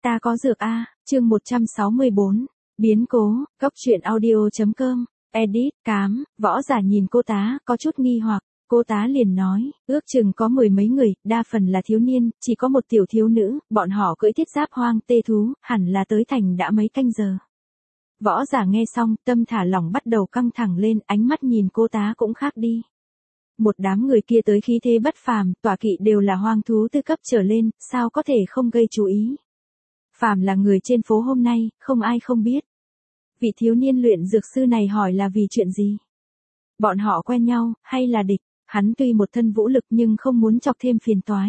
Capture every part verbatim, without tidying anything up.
Ta có dược a, chương một trăm sáu mươi bốn, biến cố, cốc truyện audio chấm com, edit, cám, võ giả nhìn cô tá, có chút nghi hoặc, cô tá liền nói, ước chừng có mười mấy người, đa phần là thiếu niên, chỉ có một tiểu thiếu nữ, bọn họ cưỡi thiết giáp hoang tê thú, hẳn là tới thành đã mấy canh giờ. Võ giả nghe xong, tâm thả lỏng bắt đầu căng thẳng lên, ánh mắt nhìn cô tá cũng khác đi. Một đám người kia tới khí thế bất phàm, tọa kỵ đều là hoang thú tư cấp trở lên, sao có thể không gây chú ý. Phàm là người trên phố hôm nay, không ai không biết. Vị thiếu niên luyện dược sư này hỏi là vì chuyện gì? Bọn họ quen nhau, hay là địch? Hắn tuy một thân vũ lực nhưng không muốn chọc thêm phiền toái.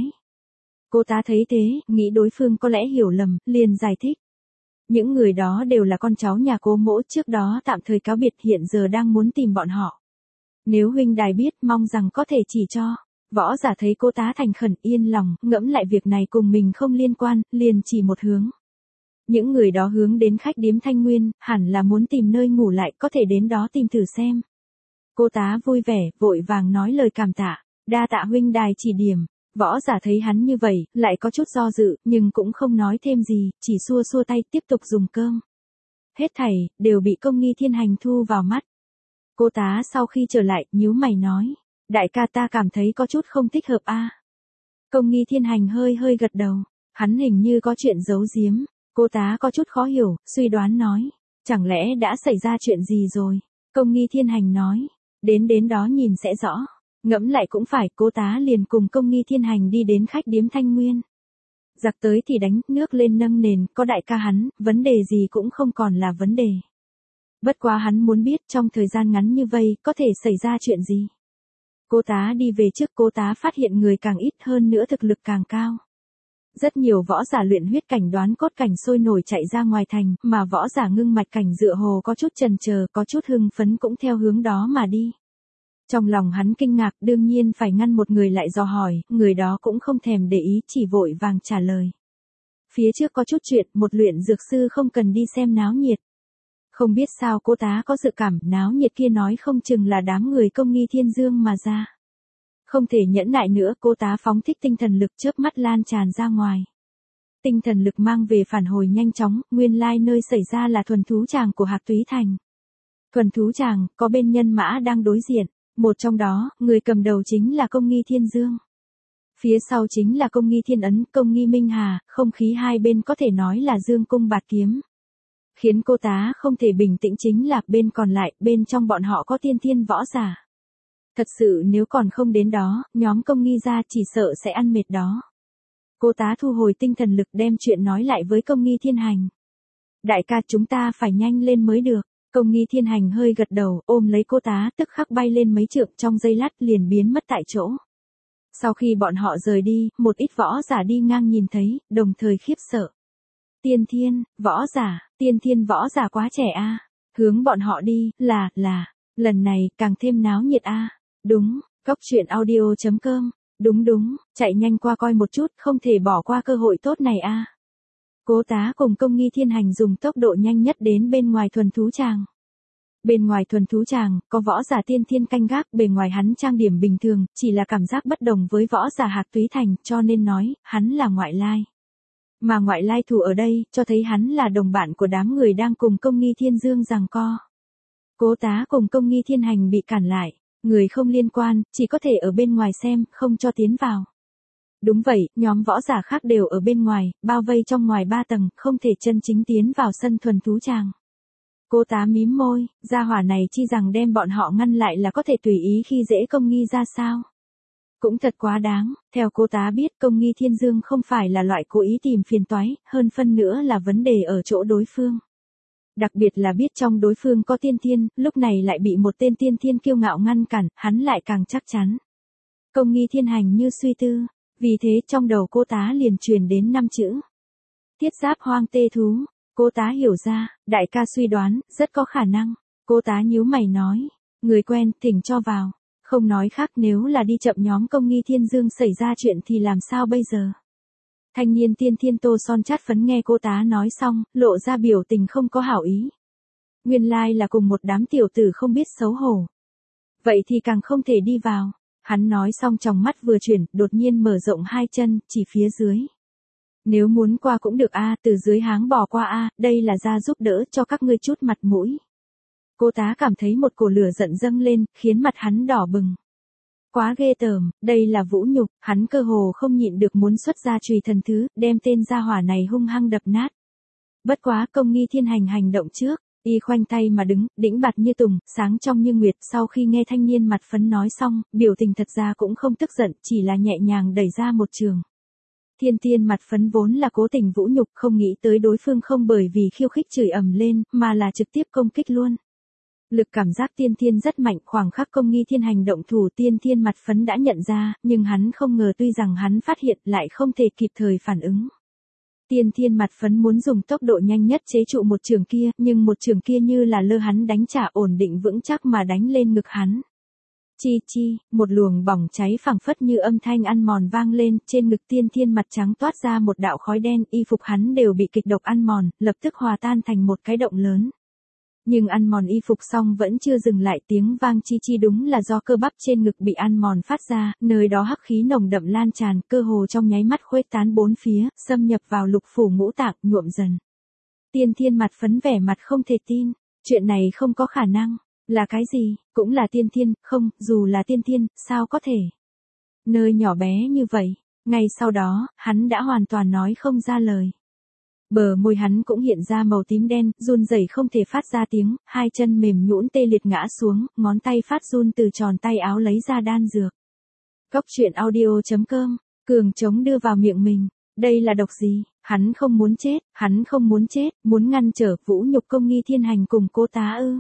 Cô tá thấy thế, nghĩ đối phương có lẽ hiểu lầm, liền giải thích. Những người đó đều là con cháu nhà cô mỗ, trước đó tạm thời cáo biệt, hiện giờ đang muốn tìm bọn họ. Nếu huynh đài biết, mong rằng có thể chỉ cho. Võ giả thấy cô tá thành khẩn yên lòng, ngẫm lại việc này cùng mình không liên quan, liền chỉ một hướng. Những người đó hướng đến khách điếm Thanh Nguyên, hẳn là muốn tìm nơi ngủ lại, có thể đến đó tìm thử xem. Cô tá vui vẻ, vội vàng nói lời cảm tạ, đa tạ huynh đài chỉ điểm. Võ giả thấy hắn như vậy, lại có chút do dự, nhưng cũng không nói thêm gì, chỉ xua xua tay tiếp tục dùng cơm. Hết thảy, đều bị Công Nghi Thiên Hành thu vào mắt. Cô tá sau khi trở lại, nhíu mày nói, đại ca ta cảm thấy có chút không thích hợp a. Công Nghi Thiên Hành hơi hơi gật đầu, hắn hình như có chuyện giấu giếm. Cô tá có chút khó hiểu, suy đoán nói, chẳng lẽ đã xảy ra chuyện gì rồi? Công Nghi Thiên Hành nói, đến đến đó nhìn sẽ rõ. Ngẫm lại cũng phải, cô tá liền cùng Công Nghi Thiên Hành đi đến khách điếm Thanh Nguyên. Giặc tới thì đánh, nước lên nâng nền, có đại ca hắn, vấn đề gì cũng không còn là vấn đề. Bất quá hắn muốn biết trong thời gian ngắn như vậy, có thể xảy ra chuyện gì. Cô tá đi về trước, cô tá phát hiện người càng ít hơn nữa thực lực càng cao. Rất nhiều võ giả luyện huyết cảnh đoán cốt cảnh sôi nổi chạy ra ngoài thành, mà võ giả ngưng mạch cảnh dựa hồ có chút chần chờ, có chút hưng phấn cũng theo hướng đó mà đi. Trong lòng hắn kinh ngạc, đương nhiên phải ngăn một người lại dò hỏi, người đó cũng không thèm để ý, chỉ vội vàng trả lời. Phía trước có chút chuyện, một luyện dược sư không cần đi xem náo nhiệt. Không biết sao cô tá có dự cảm, náo nhiệt kia nói không chừng là đám người Công Nghi Thiên Dương mà ra. Không thể nhẫn nại nữa, cô tá phóng thích tinh thần lực chớp mắt lan tràn ra ngoài. Tinh thần lực mang về phản hồi nhanh chóng, nguyên lai nơi xảy ra là thuần thú tràng của Hạc Túy Thành. Thuần thú tràng, có bên nhân mã đang đối diện, một trong đó, người cầm đầu chính là Công Nghi Thiên Dương. Phía sau chính là Công Nghi Thiên Ấn, Công Nghi Minh Hà, không khí hai bên có thể nói là dương cung bạt kiếm. Khiến cô tá không thể bình tĩnh chính là bên còn lại, bên trong bọn họ có tiên thiên võ giả. Thật sự nếu còn không đến đó, nhóm Công Nghi ra chỉ sợ sẽ ăn mệt đó. Cô tá thu hồi tinh thần lực đem chuyện nói lại với Công Nghi Thiên Hành. Đại ca chúng ta phải nhanh lên mới được. Công Nghi Thiên Hành hơi gật đầu, ôm lấy cô tá tức khắc bay lên mấy trượng, trong giây lát liền biến mất tại chỗ. Sau khi bọn họ rời đi, một ít võ giả đi ngang nhìn thấy, đồng thời khiếp sợ. Tiên thiên, võ giả, tiên thiên võ giả quá trẻ a. Hướng bọn họ đi, là, là, lần này càng thêm náo nhiệt a. Đúng, cốc truyện audio chấm com, đúng đúng, chạy nhanh qua coi một chút, không thể bỏ qua cơ hội tốt này a. Cố tá cùng Công Nghi Thiên Hành dùng tốc độ nhanh nhất đến bên ngoài thuần thú tràng. Bên ngoài thuần thú tràng, có võ giả tiên thiên canh gác, bề ngoài hắn trang điểm bình thường, chỉ là cảm giác bất đồng với võ giả Hạc Túy Thành, cho nên nói, hắn là ngoại lai. Mà ngoại lai thủ ở đây, cho thấy hắn là đồng bạn của đám người đang cùng Công Nghi Thiên Dương giằng co. Cố tá cùng Công Nghi Thiên Hành bị cản lại. Người không liên quan, chỉ có thể ở bên ngoài xem, không cho tiến vào. Đúng vậy, nhóm võ giả khác đều ở bên ngoài, bao vây trong ngoài ba tầng, không thể chân chính tiến vào sân thuần thú tràng. Cô tá mím môi, gia hỏa này chi rằng đem bọn họ ngăn lại là có thể tùy ý khi dễ Công Nghi ra sao. Cũng thật quá đáng, theo cô tá biết Công Nghi Thiên Dương không phải là loại cố ý tìm phiền toái, hơn phân nữa là vấn đề ở chỗ đối phương. Đặc biệt là biết trong đối phương có tiên thiên, lúc này lại bị một tên tiên thiên kiêu ngạo ngăn cản, hắn lại càng chắc chắn. Công Nghi Thiên Hành như suy tư, vì thế trong đầu cô tá liền truyền đến năm chữ. Thiết giáp hoang tê thú, cô tá hiểu ra, đại ca suy đoán, rất có khả năng. Cô tá nhíu mày nói, người quen, thỉnh cho vào. Không nói khác, nếu là đi chậm nhóm Công Nghi Thiên Dương xảy ra chuyện thì làm sao bây giờ? Thanh niên tiên thiên tô son chát phấn nghe cô tá nói xong, lộ ra biểu tình không có hảo ý. Nguyên lai là cùng một đám tiểu tử không biết xấu hổ. Vậy thì càng không thể đi vào. Hắn nói xong trong mắt vừa chuyển, đột nhiên mở rộng hai chân, chỉ phía dưới. Nếu muốn qua cũng được a, từ dưới háng bò qua a, đây là ra giúp đỡ cho các ngươi chút mặt mũi. Cô tá cảm thấy một cổ lửa giận dâng lên, khiến mặt hắn đỏ bừng. Quá ghê tởm, đây là vũ nhục, hắn cơ hồ không nhịn được muốn xuất ra chùy thần thứ, đem tên gia hỏa này hung hăng đập nát. Bất quá Công Nghi Thiên Hành hành động trước, y khoanh tay mà đứng, đĩnh bạt như tùng, sáng trong như nguyệt. Sau khi nghe thanh niên mặt phấn nói xong, biểu tình thật ra cũng không tức giận, chỉ là nhẹ nhàng đẩy ra một trường. Thiên Thiên mặt phấn vốn là cố tình vũ nhục, không nghĩ tới đối phương không bởi vì khiêu khích chửi ầm lên, mà là trực tiếp công kích luôn. Lực cảm giác Tiên Thiên rất mạnh, khoảng khắc Công Nghi Thiên hành động thủ Tiên Thiên mặt phấn đã nhận ra, nhưng hắn không ngờ tuy rằng hắn phát hiện lại không thể kịp thời phản ứng. Tiên Thiên mặt phấn muốn dùng tốc độ nhanh nhất chế trụ một trường kia, nhưng một trường kia như là lơ hắn đánh trả ổn định vững chắc mà đánh lên ngực hắn. Chi chi, một luồng bỏng cháy phảng phất như âm thanh ăn mòn vang lên, trên ngực Tiên Thiên mặt trắng toát ra một đạo khói đen, y phục hắn đều bị kịch độc ăn mòn, lập tức hòa tan thành một cái động lớn. Nhưng ăn mòn y phục xong vẫn chưa dừng lại, tiếng vang chi chi đúng là do cơ bắp trên ngực bị ăn mòn phát ra, nơi đó hắc khí nồng đậm lan tràn, cơ hồ trong nháy mắt khuếch tán bốn phía, xâm nhập vào lục phủ ngũ tạng, nhuộm dần. Tiên Thiên mặt phấn vẻ mặt không thể tin, chuyện này không có khả năng, là cái gì, cũng là Tiên Thiên, không, dù là Tiên Thiên, sao có thể. Nơi nhỏ bé như vậy, ngay sau đó, hắn đã hoàn toàn nói không ra lời. Bờ môi hắn cũng hiện ra màu tím đen, run rẩy không thể phát ra tiếng, hai chân mềm nhũn tê liệt ngã xuống, ngón tay phát run từ tròn tay áo lấy ra đan dược. Cốc truyện audio chấm com, cường chống đưa vào miệng mình, đây là độc gì, hắn không muốn chết, hắn không muốn chết, muốn ngăn trở vũ nhục Công Nghi Thiên hành cùng cô tá ư.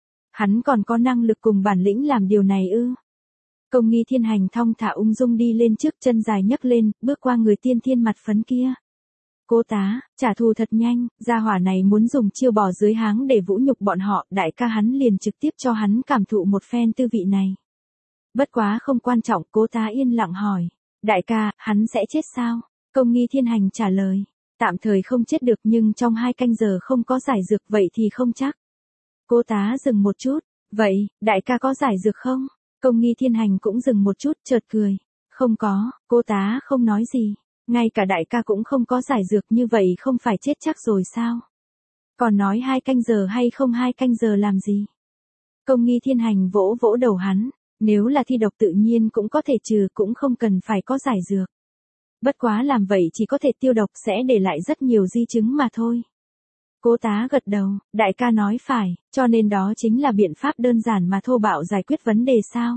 Hắn còn có năng lực cùng bản lĩnh làm điều này ư. Công Nghi Thiên hành thong thả ung dung đi lên trước, chân dài nhấc lên, bước qua người Tiên Thiên mặt phấn kia. Cô tá, trả thù thật nhanh, gia hỏa này muốn dùng chiêu bò dưới háng để vũ nhục bọn họ, đại ca hắn liền trực tiếp cho hắn cảm thụ một phen tư vị này. Bất quá không quan trọng, cô tá yên lặng hỏi. Đại ca, hắn sẽ chết sao? Công Nghi Thiên hành trả lời. Tạm thời không chết được nhưng trong hai canh giờ không có giải dược vậy thì không chắc. Cô tá dừng một chút. Vậy, đại ca có giải dược không? Công Nghi Thiên hành cũng dừng một chút, chợt cười. Không có, cô tá không nói gì. Ngay cả đại ca cũng không có giải dược như vậy không phải chết chắc rồi sao? Còn nói hai canh giờ hay không hai canh giờ làm gì? Công Nghi Thiên hành vỗ vỗ đầu hắn, nếu là thi độc tự nhiên cũng có thể trừ, cũng không cần phải có giải dược. Bất quá làm vậy chỉ có thể tiêu độc, sẽ để lại rất nhiều di chứng mà thôi. Cô tá gật đầu, đại ca nói phải, cho nên đó chính là biện pháp đơn giản mà thô bạo giải quyết vấn đề sao?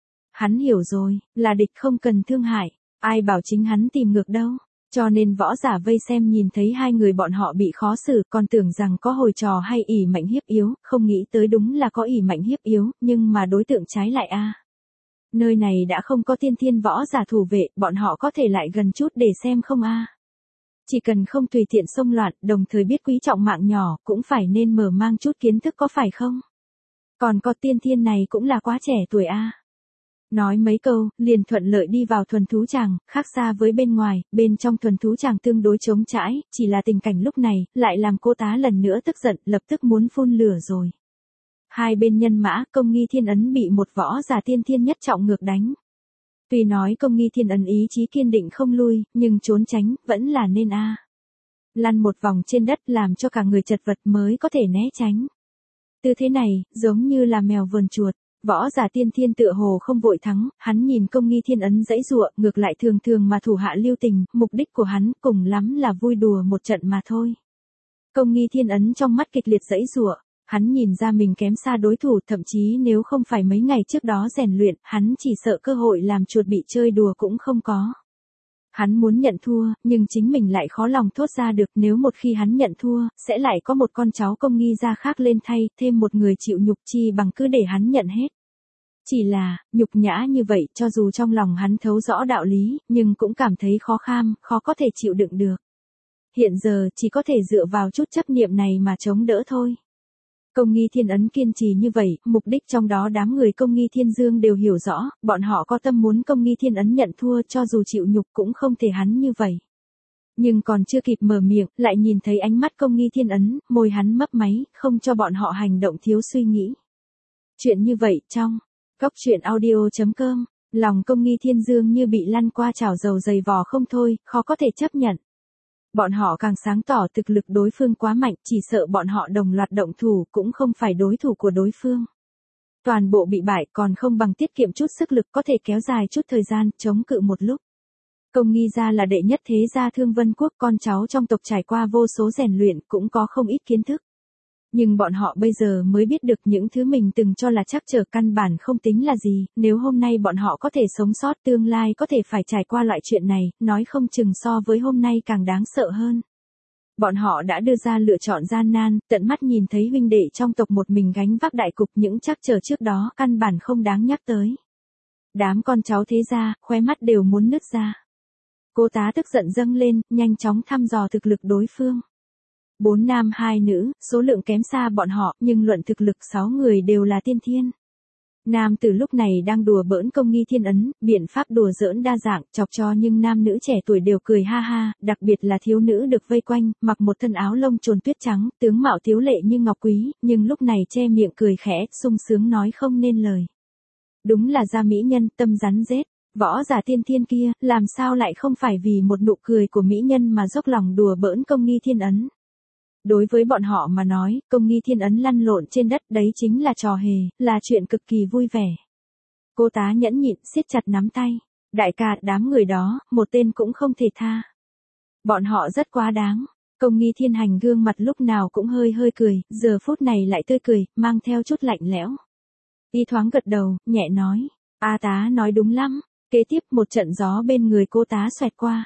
Hắn hiểu rồi, là địch không cần thương hại. Ai bảo chính hắn tìm ngược đâu, cho nên võ giả vây xem nhìn thấy hai người bọn họ bị khó xử, còn tưởng rằng có hồi trò hay ỷ mạnh hiếp yếu, không nghĩ tới đúng là có ỷ mạnh hiếp yếu, nhưng mà đối tượng trái lại a. Nơi này đã không có Tiên Thiên võ giả thủ vệ, bọn họ có thể lại gần chút để xem không a. Chỉ cần không tùy tiện xông loạn, đồng thời biết quý trọng mạng nhỏ, cũng phải nên mở mang chút kiến thức có phải không? Còn có Tiên Thiên này cũng là quá trẻ tuổi a. Nói mấy câu, liền thuận lợi đi vào thuần thú tràng, khác xa với bên ngoài, bên trong thuần thú tràng tương đối trống trải, chỉ là tình cảnh lúc này, lại làm cô tá lần nữa tức giận, lập tức muốn phun lửa rồi. Hai bên nhân mã, Công Nghi Thiên ấn bị một võ giả Tiên Thiên nhất trọng ngược đánh. Tuy nói Công Nghi Thiên ấn ý chí kiên định không lui, nhưng trốn tránh, vẫn là nên a. Lăn một vòng trên đất làm cho cả người chật vật mới có thể né tránh. Tư thế này, giống như là mèo vờn chuột. Võ giả Tiên Thiên tựa hồ không vội thắng, hắn nhìn Công Nghi Thiên ấn dãy dụa, ngược lại thường thường mà thủ hạ lưu tình, mục đích của hắn cùng lắm là vui đùa một trận mà thôi. Công Nghi Thiên ấn trong mắt kịch liệt dãy dụa, hắn nhìn ra mình kém xa đối thủ, thậm chí nếu không phải mấy ngày trước đó rèn luyện, hắn chỉ sợ cơ hội làm chuột bị chơi đùa cũng không có. Hắn muốn nhận thua, nhưng chính mình lại khó lòng thốt ra được, nếu một khi hắn nhận thua, sẽ lại có một con cháu Công Nghi gia khác lên thay, thêm một người chịu nhục, chi bằng cứ để hắn nhận hết. Chỉ là, nhục nhã như vậy, cho dù trong lòng hắn thấu rõ đạo lý, nhưng cũng cảm thấy khó kham, khó có thể chịu đựng được. Hiện giờ, chỉ có thể dựa vào chút chấp niệm này mà chống đỡ thôi. Công Nghi Thiên ấn kiên trì như vậy, mục đích trong đó đám người Công Nghi Thiên Dương đều hiểu rõ, bọn họ có tâm muốn Công Nghi Thiên ấn nhận thua, cho dù chịu nhục cũng không thể hắn như vậy. Nhưng còn chưa kịp mở miệng, lại nhìn thấy ánh mắt Công Nghi Thiên ấn, môi hắn mấp máy, không cho bọn họ hành động thiếu suy nghĩ. Chuyện như vậy, trong Cốc truyện audio chấm com, lòng Công Nghi Thiên Dương như bị lăn qua chảo dầu dày vò không thôi, khó có thể chấp nhận. Bọn họ càng sáng tỏ thực lực đối phương quá mạnh, chỉ sợ bọn họ đồng loạt động thủ cũng không phải đối thủ của đối phương. Toàn bộ bị bại còn không bằng tiết kiệm chút sức lực có thể kéo dài chút thời gian, chống cự một lúc. Công Nghi gia là đệ nhất thế gia Thương Vân Quốc, con cháu trong tộc trải qua vô số rèn luyện cũng có không ít kiến thức. Nhưng bọn họ bây giờ mới biết được những thứ mình từng cho là chắc trở căn bản không tính là gì, nếu hôm nay bọn họ có thể sống sót tương lai có thể phải trải qua loại chuyện này, nói không chừng so với hôm nay càng đáng sợ hơn. Bọn họ đã đưa ra lựa chọn gian nan, tận mắt nhìn thấy huynh đệ trong tộc một mình gánh vác đại cục, những trắc trở trước đó căn bản không đáng nhắc tới. Đám con cháu thế gia, khóe mắt đều muốn nứt ra. Cô tá tức giận dâng lên, nhanh chóng thăm dò thực lực đối phương. Bốn nam hai nữ, số lượng kém xa bọn họ, nhưng luận thực lực sáu người đều là tiên thiên. Nam từ lúc này đang đùa bỡn Công Nghi Thiên ấn, biện pháp đùa giỡn đa dạng, chọc cho nhưng nam nữ trẻ tuổi đều cười ha ha, đặc biệt là thiếu nữ được vây quanh, mặc một thân áo lông trồn tuyết trắng, tướng mạo tiếu lệ như ngọc quý, nhưng lúc này che miệng cười khẽ, sung sướng nói không nên lời. Đúng là gia mỹ nhân, tâm rắn rết, võ giả tiên thiên kia, làm sao lại không phải vì một nụ cười của mỹ nhân mà dốc lòng đùa bỡn Công Nghi Thiên ấn. Đối với bọn họ mà nói, Công Nghi Thiên ấn lăn lộn trên đất đấy chính là trò hề, là chuyện cực kỳ vui vẻ. Cô tá nhẫn nhịn, siết chặt nắm tay. Đại ca, đám người đó, một tên cũng không thể tha. Bọn họ rất quá đáng. Công Nghi Thiên Hành gương mặt lúc nào cũng hơi hơi cười, giờ phút này lại tươi cười, mang theo chút lạnh lẽo. Y thoáng gật đầu, nhẹ nói. A tá nói đúng lắm. Kế tiếp một trận gió bên người cô tá xoẹt qua.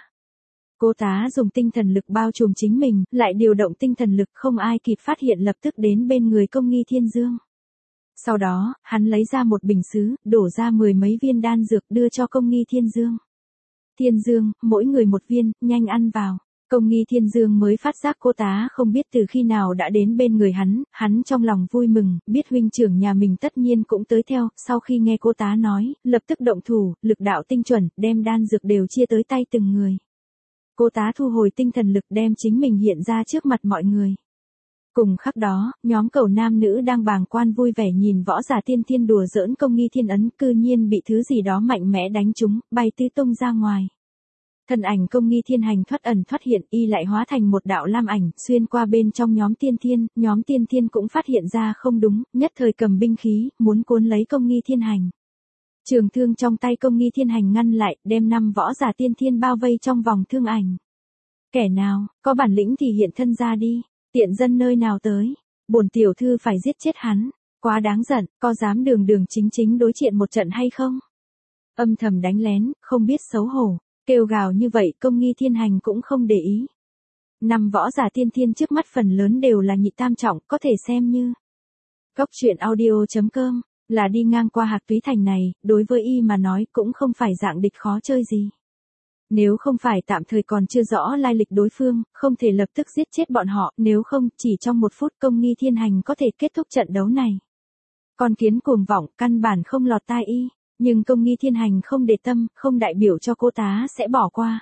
Cô tá dùng tinh thần lực bao trùm chính mình, lại điều động tinh thần lực không ai kịp phát hiện lập tức đến bên người Công Nghi Thiên Dương. Sau đó, hắn lấy ra một bình sứ, đổ ra mười mấy viên đan dược đưa cho Công Nghi Thiên Dương. Thiên Dương, mỗi người một viên, nhanh ăn vào. Công Nghi Thiên Dương mới phát giác cô tá không biết từ khi nào đã đến bên người hắn, hắn trong lòng vui mừng, biết huynh trưởng nhà mình tất nhiên cũng tới theo, sau khi nghe cô tá nói, lập tức động thủ, lực đạo tinh chuẩn, đem đan dược đều chia tới tay từng người. Cô tá thu hồi tinh thần lực đem chính mình hiện ra trước mặt mọi người. Cùng khắc đó, nhóm cẩu nam nữ đang bàng quan vui vẻ nhìn võ giả tiên thiên đùa giỡn Công Nghi Thiên ấn cư nhiên bị thứ gì đó mạnh mẽ đánh trúng, bay tứ tung ra ngoài. Thân ảnh Công Nghi Thiên Hành thoát ẩn thoát hiện, y lại hóa thành một đạo lam ảnh, xuyên qua bên trong nhóm tiên thiên, nhóm tiên thiên cũng phát hiện ra không đúng, nhất thời cầm binh khí, muốn cuốn lấy Công Nghi Thiên Hành. Trường thương trong tay Công Nghi Thiên Hành ngăn lại, đem năm võ giả tiên thiên bao vây trong vòng thương ảnh. Kẻ nào, có bản lĩnh thì hiện thân ra đi, tiện dân nơi nào tới, bổn tiểu thư phải giết chết hắn, quá đáng giận, có dám đường đường chính chính đối diện một trận hay không? Âm thầm đánh lén, không biết xấu hổ, kêu gào như vậy Công Nghi Thiên Hành cũng không để ý. Năm võ giả tiên thiên trước mắt phần lớn đều là nhị tam trọng, có thể xem như. Góc truyện audio chấm com là đi ngang qua Hạc Túy Thành này, đối với y mà nói cũng không phải dạng địch khó chơi gì. Nếu không phải tạm thời còn chưa rõ lai lịch đối phương, không thể lập tức giết chết bọn họ, nếu không, chỉ trong một phút Công Nghi Thiên Hành có thể kết thúc trận đấu này. Con kiến cuồng vọng, căn bản không lọt tai y, nhưng Công Nghi Thiên Hành không để tâm, không đại biểu cho cô tá sẽ bỏ qua.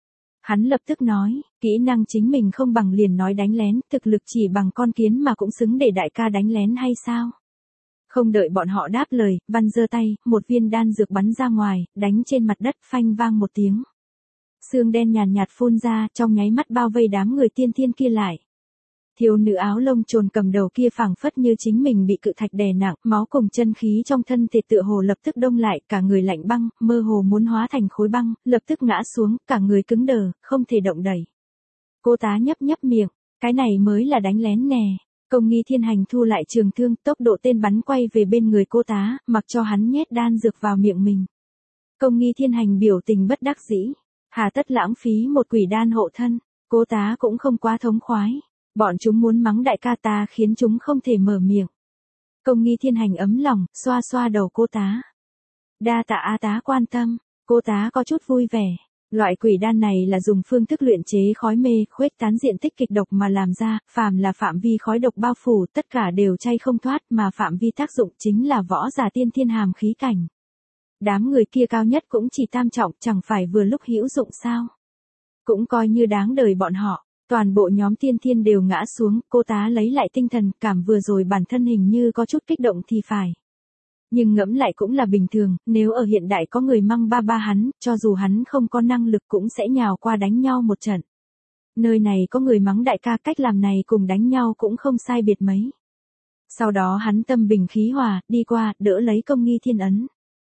Hắn lập tức nói, kỹ năng chính mình không bằng liền nói đánh lén, thực lực chỉ bằng con kiến mà cũng xứng để đại ca đánh lén hay sao? Không đợi bọn họ đáp lời, văn giơ tay, một viên đan dược bắn ra ngoài, đánh trên mặt đất, phanh vang một tiếng. Sương đen nhàn nhạt phun ra, trong nháy mắt bao vây đám người tiên thiên kia lại. Thiếu nữ áo lông trồn cầm đầu kia phảng phất như chính mình bị cự thạch đè nặng, máu cùng chân khí trong thân thể tựa hồ lập tức đông lại, cả người lạnh băng, mơ hồ muốn hóa thành khối băng, lập tức ngã xuống, cả người cứng đờ, không thể động đậy. Cô tá nhấp nhấp miệng, cái này mới là đánh lén nè. Công Nghi Thiên Hành thu lại trường thương, tốc độ tên bắn quay về bên người cô tá, mặc cho hắn nhét đan dược vào miệng mình. Công Nghi Thiên Hành biểu tình bất đắc dĩ, hà tất lãng phí một quỷ đan hộ thân, cô tá cũng không quá thống khoái. Bọn chúng muốn mắng đại ca ta khiến chúng không thể mở miệng. Công Nghi Thiên Hành ấm lòng, xoa xoa đầu cô tá. Đa tạ A tá quan tâm, cô tá có chút vui vẻ. Loại quỷ đan này là dùng phương thức luyện chế khói mê, khuếch tán diện tích kịch độc mà làm ra, phàm là phạm vi khói độc bao phủ, tất cả đều chay không thoát, mà phạm vi tác dụng chính là võ giả tiên thiên hàm khí cảnh. Đám người kia cao nhất cũng chỉ tam trọng, chẳng phải vừa lúc hữu dụng sao? Cũng coi như đáng đời bọn họ. Toàn bộ nhóm tiên thiên đều ngã xuống, cô tá lấy lại tinh thần, cảm vừa rồi bản thân hình như có chút kích động thì phải. Nhưng ngẫm lại cũng là bình thường, nếu ở hiện đại có người mang ba ba hắn, cho dù hắn không có năng lực cũng sẽ nhào qua đánh nhau một trận. Nơi này có người mắng đại ca, cách làm này cùng đánh nhau cũng không sai biệt mấy. Sau đó hắn tâm bình khí hòa, đi qua, đỡ lấy Công Nghi Thiên ấn.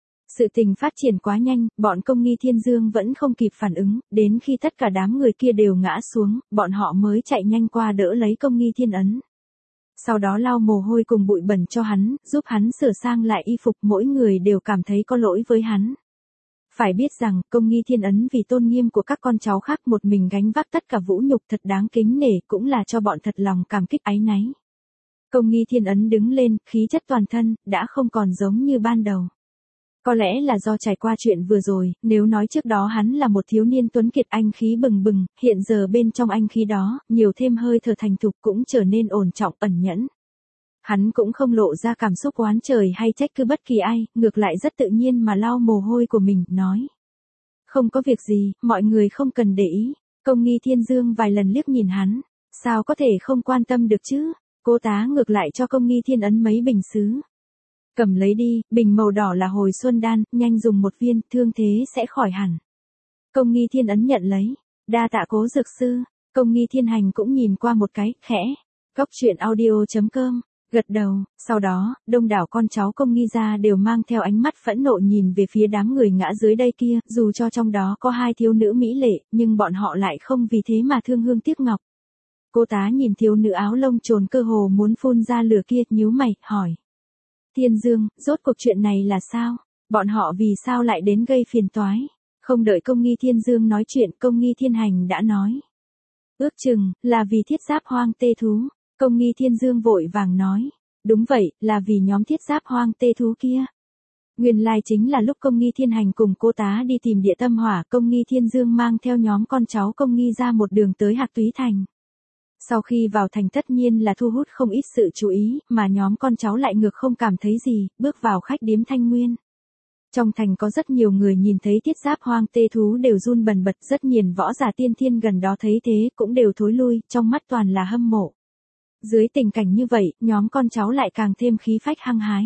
Sự tình phát triển quá nhanh, bọn Công Nghi Thiên Dương vẫn không kịp phản ứng, đến khi tất cả đám người kia đều ngã xuống, bọn họ mới chạy nhanh qua đỡ lấy Công Nghi Thiên ấn. Sau đó lau mồ hôi cùng bụi bẩn cho hắn, giúp hắn sửa sang lại y phục, mỗi người đều cảm thấy có lỗi với hắn. Phải biết rằng, Công Nghi Thiên ấn vì tôn nghiêm của các con cháu khác một mình gánh vác tất cả vũ nhục thật đáng kính nể, cũng là cho bọn thật lòng cảm kích áy náy. Công Nghi Thiên ấn đứng lên, khí chất toàn thân, đã không còn giống như ban đầu. Có lẽ là do trải qua chuyện vừa rồi, nếu nói trước đó hắn là một thiếu niên tuấn kiệt anh khí bừng bừng, hiện giờ bên trong anh khí đó, nhiều thêm hơi thở thành thục cũng trở nên ổn trọng ẩn nhẫn. Hắn cũng không lộ ra cảm xúc oán trời hay trách cứ bất kỳ ai, ngược lại rất tự nhiên mà lau mồ hôi của mình, nói. Không có việc gì, mọi người không cần để ý. Công Nghi Thiên Dương vài lần liếc nhìn hắn, sao có thể không quan tâm được chứ? Cô tá ngược lại cho Công Nghi Thiên ấn mấy bình sứ. Cầm lấy đi, bình màu đỏ là hồi xuân đan, nhanh dùng một viên, thương thế sẽ khỏi hẳn. Công Nghi Thiên ấn nhận lấy, đa tạ Cố dược sư. Công Nghi Thiên Hành cũng nhìn qua một cái, khẽ. Cóc truyện audio chấm com, gật đầu, sau đó, đông đảo con cháu Công Nghi gia đều mang theo ánh mắt phẫn nộ nhìn về phía đám người ngã dưới đây kia, dù cho trong đó có hai thiếu nữ mỹ lệ, nhưng bọn họ lại không vì thế mà thương hương tiếc ngọc. Cô tá nhìn thiếu nữ áo lông trồn cơ hồ muốn phun ra lửa kia, nhíu mày, hỏi. Thiên Dương, rốt cuộc chuyện này là sao? Bọn họ vì sao lại đến gây phiền toái? Không đợi Công Nghi Thiên Dương nói chuyện, Công Nghi Thiên Hành đã nói. Ước chừng, là vì thiết giáp hoang tê thú. Công Nghi Thiên Dương vội vàng nói. Đúng vậy, là vì nhóm thiết giáp hoang tê thú kia. Nguyên lai chính là lúc Công Nghi Thiên Hành cùng cô tá đi tìm địa tâm hỏa, Công Nghi Thiên Dương mang theo nhóm con cháu Công Nghi ra một đường tới Hạc Túy Thành. Sau khi vào thành tất nhiên là thu hút không ít sự chú ý, mà nhóm con cháu lại ngược không cảm thấy gì, bước vào khách điếm Thanh Nguyên. Trong thành có rất nhiều người nhìn thấy thiết giáp hoang tê thú đều run bần bật, rất nhiều võ giả tiên thiên gần đó thấy thế cũng đều thối lui, trong mắt toàn là hâm mộ. Dưới tình cảnh như vậy, nhóm con cháu lại càng thêm khí phách hăng hái.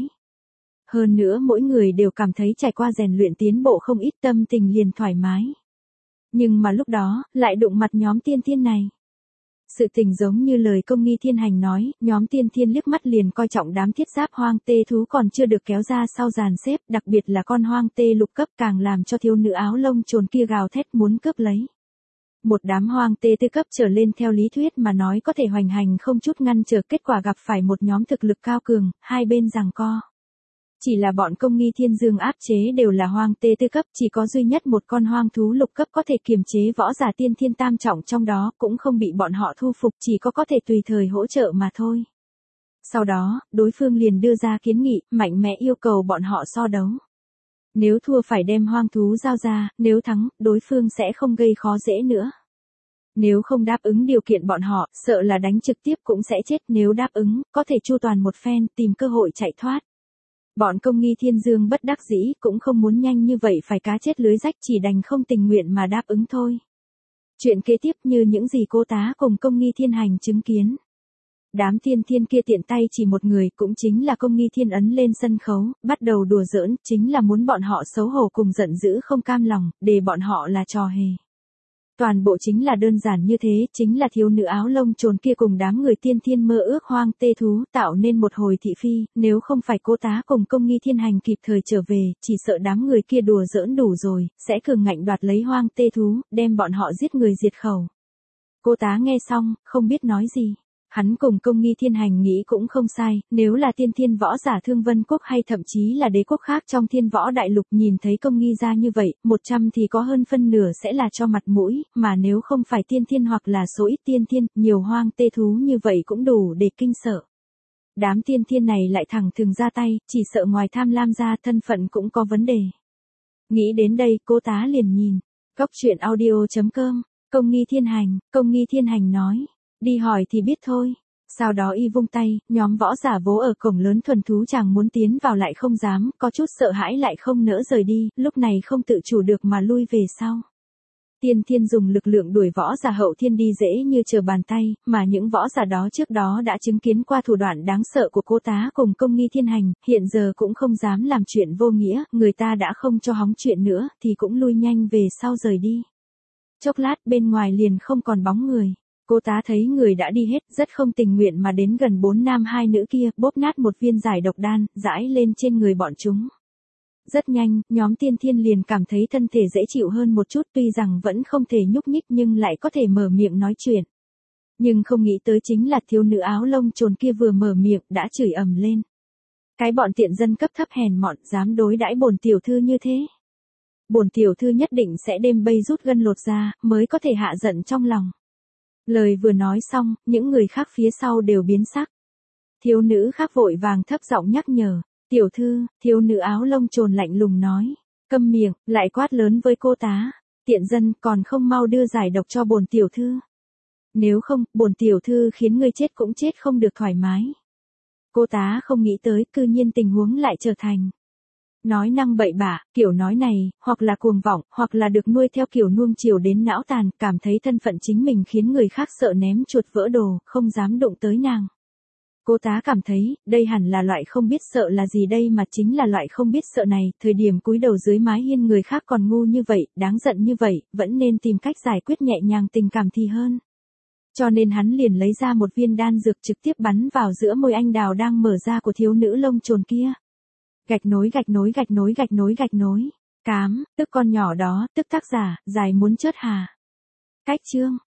Hơn nữa mỗi người đều cảm thấy trải qua rèn luyện tiến bộ không ít, tâm tình liền thoải mái. Nhưng mà lúc đó, lại đụng mặt nhóm tiên thiên này. Sự tình giống như lời Công Nghi Thiên Hành nói, nhóm tiên thiên liếc mắt liền coi trọng đám thiết giáp hoang tê thú còn chưa được kéo ra sau dàn xếp, đặc biệt là con hoang tê lục cấp càng làm cho thiếu nữ áo lông trồn kia gào thét muốn cướp lấy. Một đám hoang tê tư cấp trở lên theo lý thuyết mà nói có thể hoành hành không chút ngăn trở, kết quả gặp phải một nhóm thực lực cao cường, hai bên giằng co. Chỉ là bọn Công Nghi Thiên Dương áp chế đều là hoang tê tư cấp, chỉ có duy nhất một con hoang thú lục cấp có thể kiềm chế võ giả tiên thiên tam trọng trong đó, cũng không bị bọn họ thu phục, chỉ có có thể tùy thời hỗ trợ mà thôi. Sau đó, đối phương liền đưa ra kiến nghị, mạnh mẽ yêu cầu bọn họ so đấu. Nếu thua phải đem hoang thú giao ra, nếu thắng, đối phương sẽ không gây khó dễ nữa. Nếu không đáp ứng điều kiện bọn họ, sợ là đánh trực tiếp cũng sẽ chết, nếu đáp ứng, có thể chu toàn một phen, tìm cơ hội chạy thoát. Bọn Công Nghi Thiên Dương bất đắc dĩ, cũng không muốn nhanh như vậy phải cá chết lưới rách, chỉ đành không tình nguyện mà đáp ứng thôi. Chuyện kế tiếp như những gì cô tá cùng Công Nghi Thiên Hành chứng kiến. Đám tiên thiên kia tiện tay chỉ một người, cũng chính là Công Nghi Thiên ấn lên sân khấu, bắt đầu đùa giỡn, chính là muốn bọn họ xấu hổ cùng giận dữ không cam lòng, để bọn họ là trò hề. Toàn bộ chính là đơn giản như thế, chính là thiếu nữ áo lông trồn kia cùng đám người tiên thiên mơ ước hoang tê thú, tạo nên một hồi thị phi, nếu không phải cô tá cùng Công Nghi Thiên Hành kịp thời trở về, chỉ sợ đám người kia đùa giỡn đủ rồi, sẽ cường ngạnh đoạt lấy hoang tê thú, đem bọn họ giết người diệt khẩu. Cô tá nghe xong, không biết nói gì. Hắn cùng Công Nghi Thiên Hành nghĩ cũng không sai, nếu là tiên thiên võ giả Thương Vân Quốc hay thậm chí là đế quốc khác trong thiên võ đại lục nhìn thấy Công Nghi ra như vậy, một trăm thì có hơn phân nửa sẽ là cho mặt mũi, mà nếu không phải tiên thiên hoặc là số ít tiên thiên, nhiều hoang tê thú như vậy cũng đủ để kinh sợ. Đám tiên thiên này lại thẳng thừng ra tay, chỉ sợ ngoài tham lam ra thân phận cũng có vấn đề. Nghĩ đến đây, cô tá liền nhìn. Cóc truyện audio chấm com, Công Nghi Thiên Hành, Công Nghi Thiên Hành nói. Đi hỏi thì biết thôi. Sau đó y vung tay, nhóm võ giả vố ở cổng lớn thuần thú chàng muốn tiến vào lại không dám, có chút sợ hãi lại không nỡ rời đi, lúc này không tự chủ được mà lui về sau. Tiên thiên dùng lực lượng đuổi võ giả hậu thiên đi dễ như trở bàn tay, mà những võ giả đó trước đó đã chứng kiến qua thủ đoạn đáng sợ của cô tá cùng Công Nghi Thiên Hành, hiện giờ cũng không dám làm chuyện vô nghĩa, người ta đã không cho hóng chuyện nữa, thì cũng lui nhanh về sau rời đi. Chốc lát bên ngoài liền không còn bóng người. Cô tá thấy người đã đi hết, rất không tình nguyện mà đến gần bốn nam hai nữ kia, bóp nát một viên giải độc đan, rải lên trên người bọn chúng. Rất nhanh, nhóm Tiên Thiên liền cảm thấy thân thể dễ chịu hơn một chút, tuy rằng vẫn không thể nhúc nhích nhưng lại có thể mở miệng nói chuyện. Nhưng không nghĩ tới chính là thiếu nữ áo lông chồn kia vừa mở miệng đã chửi ầm lên. Cái bọn tiện dân cấp thấp hèn mọn dám đối đãi bổn tiểu thư như thế. Bổn tiểu thư nhất định sẽ đêm bây rút gân lột ra, mới có thể hạ giận trong lòng. Lời vừa nói xong, những người khác phía sau đều biến sắc. Thiếu nữ khác vội vàng thấp giọng nhắc nhở. Tiểu thư, thiếu nữ áo lông chồn lạnh lùng nói. Câm miệng, lại quát lớn với cô tá. Tiện dân còn không mau đưa giải độc cho bổn tiểu thư. Nếu không, bổn tiểu thư khiến ngươi chết cũng chết không được thoải mái. Cô tá không nghĩ tới, cư nhiên tình huống lại trở thành. Nói năng bậy bạ, kiểu nói này, hoặc là cuồng vọng, hoặc là được nuôi theo kiểu nuông chiều đến não tàn, cảm thấy thân phận chính mình khiến người khác sợ ném chuột vỡ đồ, không dám đụng tới nàng. Cô tá cảm thấy, đây hẳn là loại không biết sợ là gì đây mà chính là loại không biết sợ này, thời điểm cúi đầu dưới mái hiên người khác còn ngu như vậy, đáng giận như vậy, vẫn nên tìm cách giải quyết nhẹ nhàng tình cảm thì hơn. Cho nên hắn liền lấy ra một viên đan dược trực tiếp bắn vào giữa môi anh đào đang mở ra của thiếu nữ lông chồn kia. Gạch nối gạch nối gạch nối gạch nối gạch nối. Cám, tức con nhỏ đó, tức tác giả, dài muốn chớt hà. Cách chương.